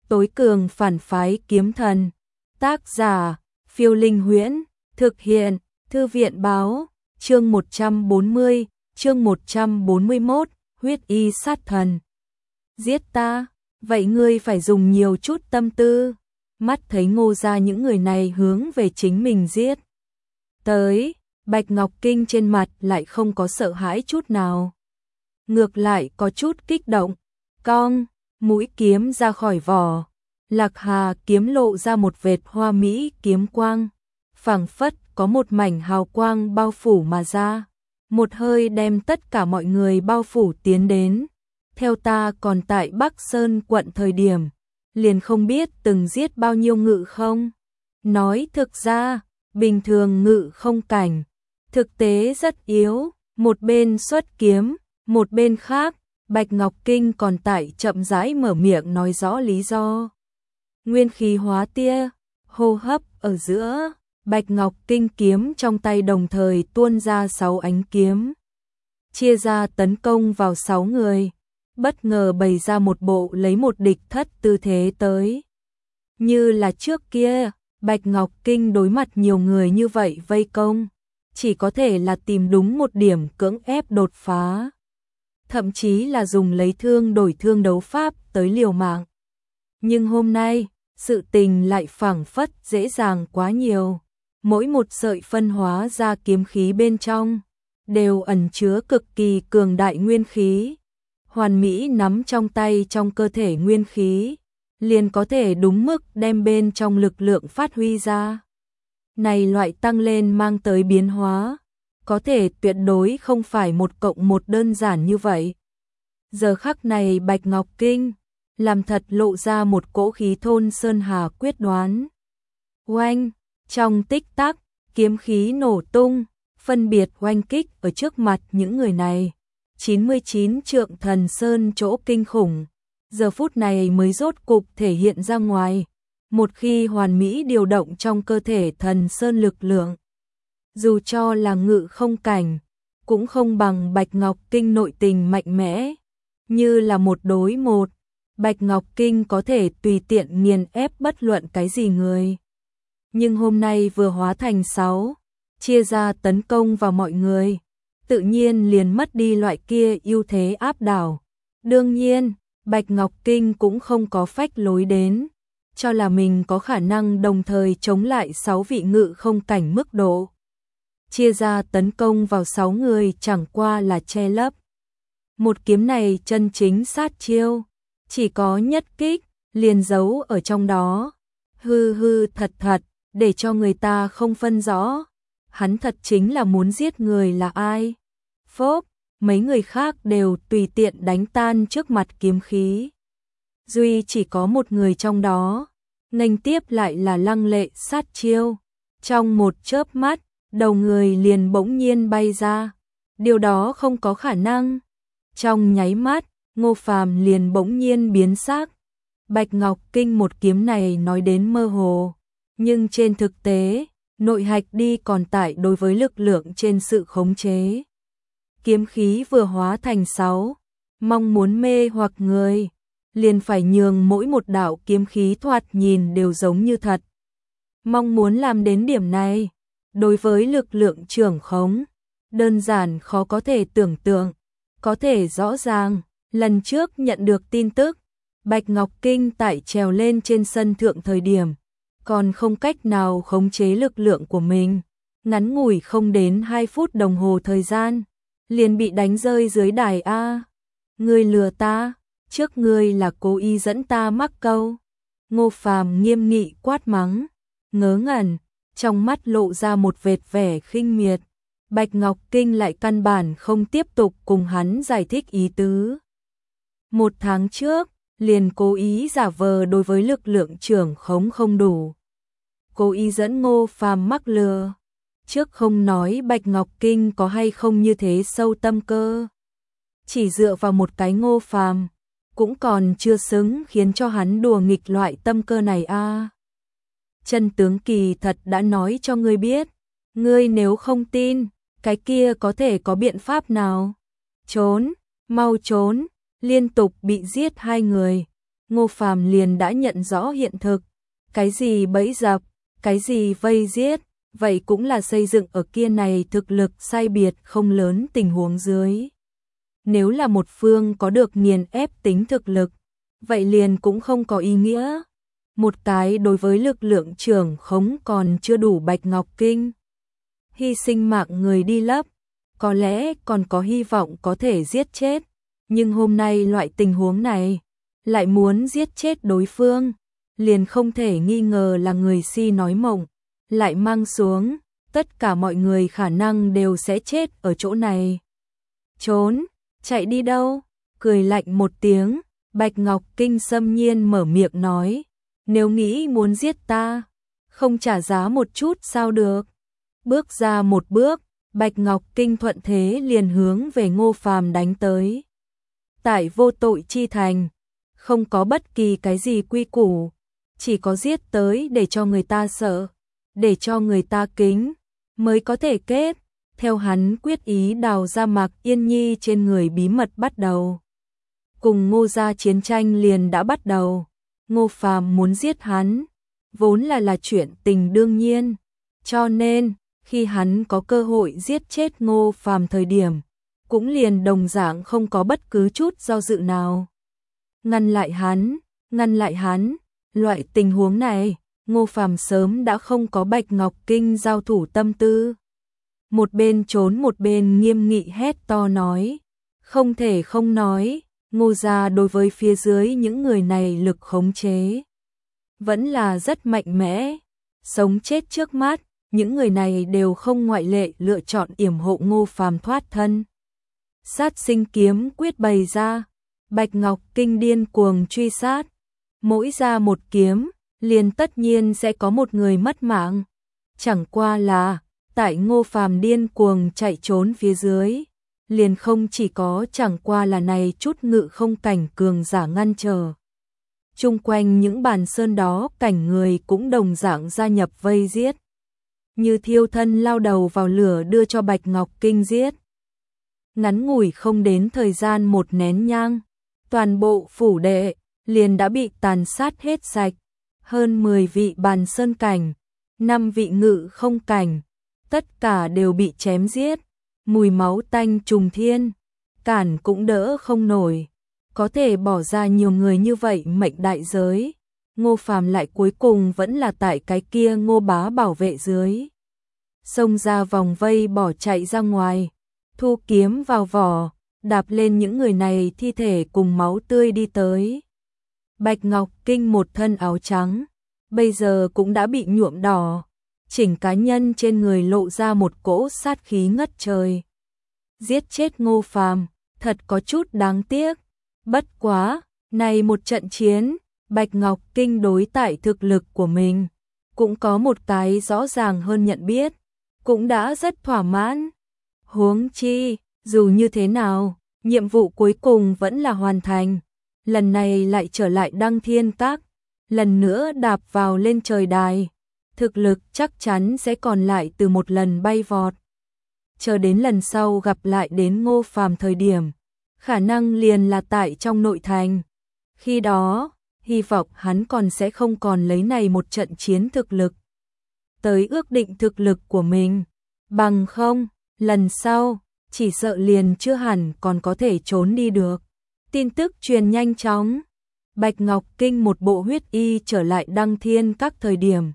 Tối cường phản phái kiếm thần. Tác giả, Phiêu Linh Huyễn. Thực hiện, Thư viện báo. Chương 140, chương 141, huyết y sát thần. Giết ta, vậy ngươi phải dùng nhiều chút tâm tư. Mắt thấy Ngô gia những người này hướng về chính mình giết tới, Bạch Ngọc Kinh trên mặt lại không có sợ hãi chút nào. Ngược lại có chút kích động, cong, mũi kiếm ra khỏi vỏ. Lạc Hà kiếm lộ ra một vệt hoa mỹ kiếm quang, phảng phất có một mảnh hào quang bao phủ mà ra, một hơi đem tất cả mọi người bao phủ tiến đến. Theo ta còn tại Bắc Sơn quận thời điểm, liền không biết từng giết bao nhiêu ngự không. Nói thực ra, bình thường ngự không cảnh, thực tế rất yếu, một bên xuất kiếm, một bên khác, Bạch Ngọc Kinh còn tại chậm rãi mở miệng nói rõ lý do. Nguyên khí hóa tia, hô hấp ở giữa, Bạch Ngọc Kinh kiếm trong tay đồng thời tuôn ra 6 ánh kiếm, chia ra tấn công vào 6 người, bất ngờ bày ra một bộ lấy một địch thất tư thế tới. Như là trước kia, Bạch Ngọc Kinh đối mặt nhiều người như vậy vây công, chỉ có thể là tìm đúng một điểm cưỡng ép đột phá. Thậm chí là dùng lấy thương đổi thương đấu pháp tới liều mạng. Nhưng hôm nay, sự tình lại phảng phất dễ dàng quá nhiều. Mỗi một sợi phân hóa ra kiếm khí bên trong, đều ẩn chứa cực kỳ cường đại nguyên khí. Hoàn mỹ nắm trong tay trong cơ thể nguyên khí, liền có thể đúng mức đem bên trong lực lượng phát huy ra. Này loại tăng lên mang tới biến hóa, có thể tuyệt đối không phải 1+1 đơn giản như vậy. Giờ khắc này Bạch Ngọc Kinh làm thật lộ ra một cỗ khí thôn sơn hà quyết đoán. Oanh, trong tích tắc, kiếm khí nổ tung, phân biệt oanh kích ở trước mặt những người này. 99 trượng thần sơn chỗ kinh khủng, giờ phút này mới rốt cục thể hiện ra ngoài. Một khi hoàn mỹ điều động trong cơ thể thần sơn lực lượng, dù cho là ngự không cảnh, cũng không bằng Bạch Ngọc Kinh nội tình mạnh mẽ. Như là 1 đối 1, Bạch Ngọc Kinh có thể tùy tiện nghiền ép bất luận cái gì người. Nhưng hôm nay vừa hóa thành 6, chia ra tấn công vào mọi người, tự nhiên liền mất đi loại kia ưu thế áp đảo. Đương nhiên, Bạch Ngọc Kinh cũng không có phách lối đến, cho là mình có khả năng đồng thời chống lại 6 vị ngự không cảnh mức độ. Chia ra tấn công vào 6 người chẳng qua là che lấp. Một kiếm này chân chính sát chiêu, chỉ có nhất kích, liền giấu ở trong đó. Hư hư thật thật, để cho người ta không phân rõ. Hắn thật chính là muốn giết người là ai. Phốp, mấy người khác đều tùy tiện đánh tan trước mặt kiếm khí. Duy chỉ có một người trong đó, nghênh tiếp lại là lăng lệ sát chiêu. Trong một chớp mắt, đầu người liền bỗng nhiên bay ra. Điều đó không có khả năng. Trong nháy mắt, Ngô Phàm liền bỗng nhiên biến sắc. Bạch Ngọc Kinh một kiếm này nói đến mơ hồ, nhưng trên thực tế, nội hạch đi còn tại đối với lực lượng trên sự khống chế. Kiếm khí vừa hóa thành 6, mong muốn mê hoặc người, liền phải nhường mỗi một đạo kiếm khí thoạt nhìn đều giống như thật. Mong muốn làm đến điểm này, đối với lực lượng trưởng khống, đơn giản khó có thể tưởng tượng. Có thể rõ ràng, lần trước nhận được tin tức, Bạch Ngọc Kinh tại trèo lên trên sân thượng thời điểm, còn không cách nào khống chế lực lượng của mình. Ngắn ngủi không đến 2 phút đồng hồ thời gian, liền bị đánh rơi dưới đài A. Ngươi lừa ta, trước ngươi là cố ý dẫn ta mắc câu. Ngô Phàm nghiêm nghị quát mắng, ngớ ngẩn, trong mắt lộ ra một vệt vẻ khinh miệt. Bạch Ngọc Kinh lại căn bản không tiếp tục cùng hắn giải thích ý tứ. 1 tháng trước, liền cố ý giả vờ đối với lực lượng trưởng khống không đủ. Cố ý dẫn Ngô Phàm mắc lừa. Trước không nói Bạch Ngọc Kinh có hay không như thế sâu tâm cơ. Chỉ dựa vào một cái Ngô Phàm, cũng còn chưa xứng khiến cho hắn đùa nghịch loại tâm cơ này a. Chân tướng kỳ thật đã nói cho ngươi biết. Ngươi nếu không tin, cái kia có thể có biện pháp nào? Trốn, mau trốn, liên tục bị giết 2 người. Ngô Phàm liền đã nhận rõ hiện thực, cái gì bẫy dập, cái gì vây giết, vậy cũng là xây dựng ở kia này thực lực sai biệt không lớn tình huống dưới. Nếu là một phương có được nghiền ép tính thực lực, vậy liền cũng không có ý nghĩa. Một cái đối với lực lượng trưởng khống còn chưa đủ Bạch Ngọc Kinh. Hy sinh mạng người đi lấp, có lẽ còn có hy vọng có thể giết chết. Nhưng hôm nay loại tình huống này, lại muốn giết chết đối phương, liền không thể nghi ngờ là người si nói mộng, lại mang xuống, tất cả mọi người khả năng đều sẽ chết ở chỗ này. Trốn, chạy đi đâu? Cười lạnh một tiếng, Bạch Ngọc Kinh xâm nhiên mở miệng nói, nếu nghĩ muốn giết ta, không trả giá một chút sao được. Bước ra một bước, Bạch Ngọc Kinh thuận thế liền hướng về Ngô Phàm đánh tới. Tại vô tội chi thành, không có bất kỳ cái gì quy củ, chỉ có giết tới để cho người ta sợ, để cho người ta kính, mới có thể kết. Theo hắn quyết ý đào ra Mạc Yên Nhi trên người bí mật bắt đầu. Cùng Ngô gia chiến tranh liền đã bắt đầu. Ngô Phàm muốn giết hắn, vốn là chuyện tình đương nhiên. Cho nên, khi hắn có cơ hội giết chết Ngô Phàm thời điểm, cũng liền đồng dạng không có bất cứ chút do dự nào. Ngăn lại hắn, loại tình huống này, Ngô Phàm sớm đã không có Bạch Ngọc Kinh giao thủ tâm tư. Một bên trốn một bên nghiêm nghị hét to nói, không thể không nói, Ngô gia đối với phía dưới những người này lực khống chế vẫn là rất mạnh mẽ, sống chết trước mắt, những người này đều không ngoại lệ lựa chọn yểm hộ Ngô Phàm thoát thân. Sát sinh kiếm quyết bày ra, Bạch Ngọc Kinh điên cuồng truy sát, mỗi ra một kiếm, liền tất nhiên sẽ có một người mất mạng. Chẳng qua là, tại Ngô Phàm điên cuồng chạy trốn phía dưới, liền không chỉ có chẳng qua là này chút ngự không cảnh cường giả ngăn trở. Chung quanh những bàn sơn đó cảnh người cũng đồng dạng gia nhập vây giết. Như thiêu thân lao đầu vào lửa đưa cho Bạch Ngọc Kinh giết. Ngắn ngủi không đến thời gian một nén nhang, toàn bộ phủ đệ liền đã bị tàn sát hết sạch. Hơn 10 vị bàn sơn cảnh, 5 vị ngự không cảnh, tất cả đều bị chém giết. Mùi máu tanh trùng thiên, cản cũng đỡ không nổi. Có thể bỏ ra nhiều người như vậy mệnh đại giới, Ngô Phàm lại cuối cùng vẫn là tại cái kia Ngô bá bảo vệ dưới. Xông ra vòng vây bỏ chạy ra ngoài, thu kiếm vào vỏ, đạp lên những người này thi thể cùng máu tươi đi tới. Bạch Ngọc Kinh một thân áo trắng, bây giờ cũng đã bị nhuộm đỏ, chỉnh cá nhân trên người lộ ra một cỗ sát khí ngất trời. Giết chết Ngô Phàm, thật có chút đáng tiếc. Bất quá, này một trận chiến, Bạch Ngọc Kinh đối tại thực lực của mình, cũng có một cái rõ ràng hơn nhận biết, cũng đã rất thỏa mãn. Huống chi, dù như thế nào, nhiệm vụ cuối cùng vẫn là hoàn thành. Lần này lại trở lại Đăng Thiên Các, lần nữa đạp vào lên trời đài. Thực lực chắc chắn sẽ còn lại từ một lần bay vọt. Chờ đến lần sau gặp lại đến Ngô Phàm thời điểm, khả năng liền là tại trong nội thành. Khi đó, hy vọng hắn còn sẽ không còn lấy này một trận chiến thực lực tới ước định thực lực của mình. Bằng không, lần sau, chỉ sợ liền chưa hẳn còn có thể trốn đi được. Tin tức truyền nhanh chóng. Bạch Ngọc Kinh một bộ huyết y trở lại Đăng Thiên Các thời điểm.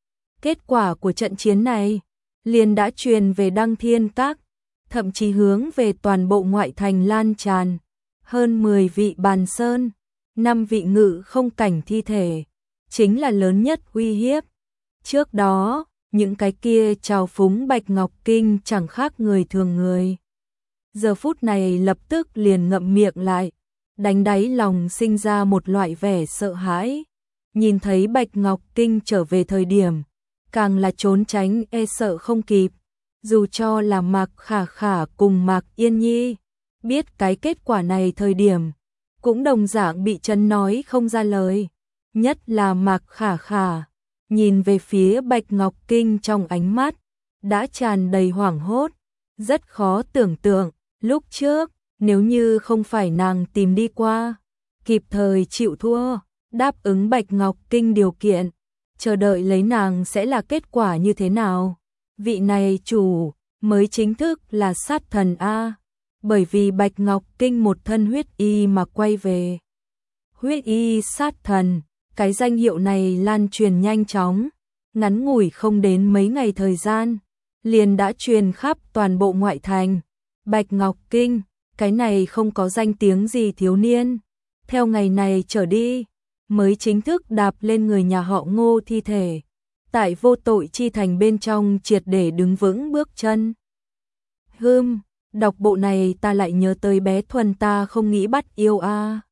Kết quả của trận chiến này liền đã truyền về Đăng Thiên Các, thậm chí hướng về toàn bộ ngoại thành lan tràn. Hơn 10 vị bàn sơn, 5 vị ngự không cảnh thi thể, chính là lớn nhất uy hiếp. Trước đó, những cái kia trào phúng Bạch Ngọc Kinh chẳng khác người thường người. Giờ phút này lập tức liền ngậm miệng lại, đánh đáy lòng sinh ra một loại vẻ sợ hãi. Nhìn thấy Bạch Ngọc Kinh trở về thời điểm, càng là trốn tránh e sợ không kịp. Dù cho là Mạc Khả Khả cùng Mạc Yên Nhi, biết cái kết quả này thời điểm, cũng đồng dạng bị chấn nói không ra lời. Nhất là Mạc Khả Khả, nhìn về phía Bạch Ngọc Kinh trong ánh mắt, đã tràn đầy hoảng hốt. Rất khó tưởng tượng, lúc trước, nếu như không phải nàng tìm đi qua, kịp thời chịu thua, đáp ứng Bạch Ngọc Kinh điều kiện, chờ đợi lấy nàng sẽ là kết quả như thế nào. Vị này chủ mới chính thức là sát thần A, bởi vì Bạch Ngọc Kinh một thân huyết y mà quay về. Huyết y sát thần, cái danh hiệu này lan truyền nhanh chóng, ngắn ngủi không đến mấy ngày thời gian, liền đã truyền khắp toàn bộ ngoại thành. Bạch Ngọc Kinh, cái này không có danh tiếng gì thiếu niên, theo ngày này trở đi, mới chính thức đạp lên người nhà họ Ngô thi thể, tại vô tội chi thành bên trong triệt để đứng vững bước chân. Đọc bộ này ta lại nhớ tới bé Thuần ta không nghĩ bắt yêu a.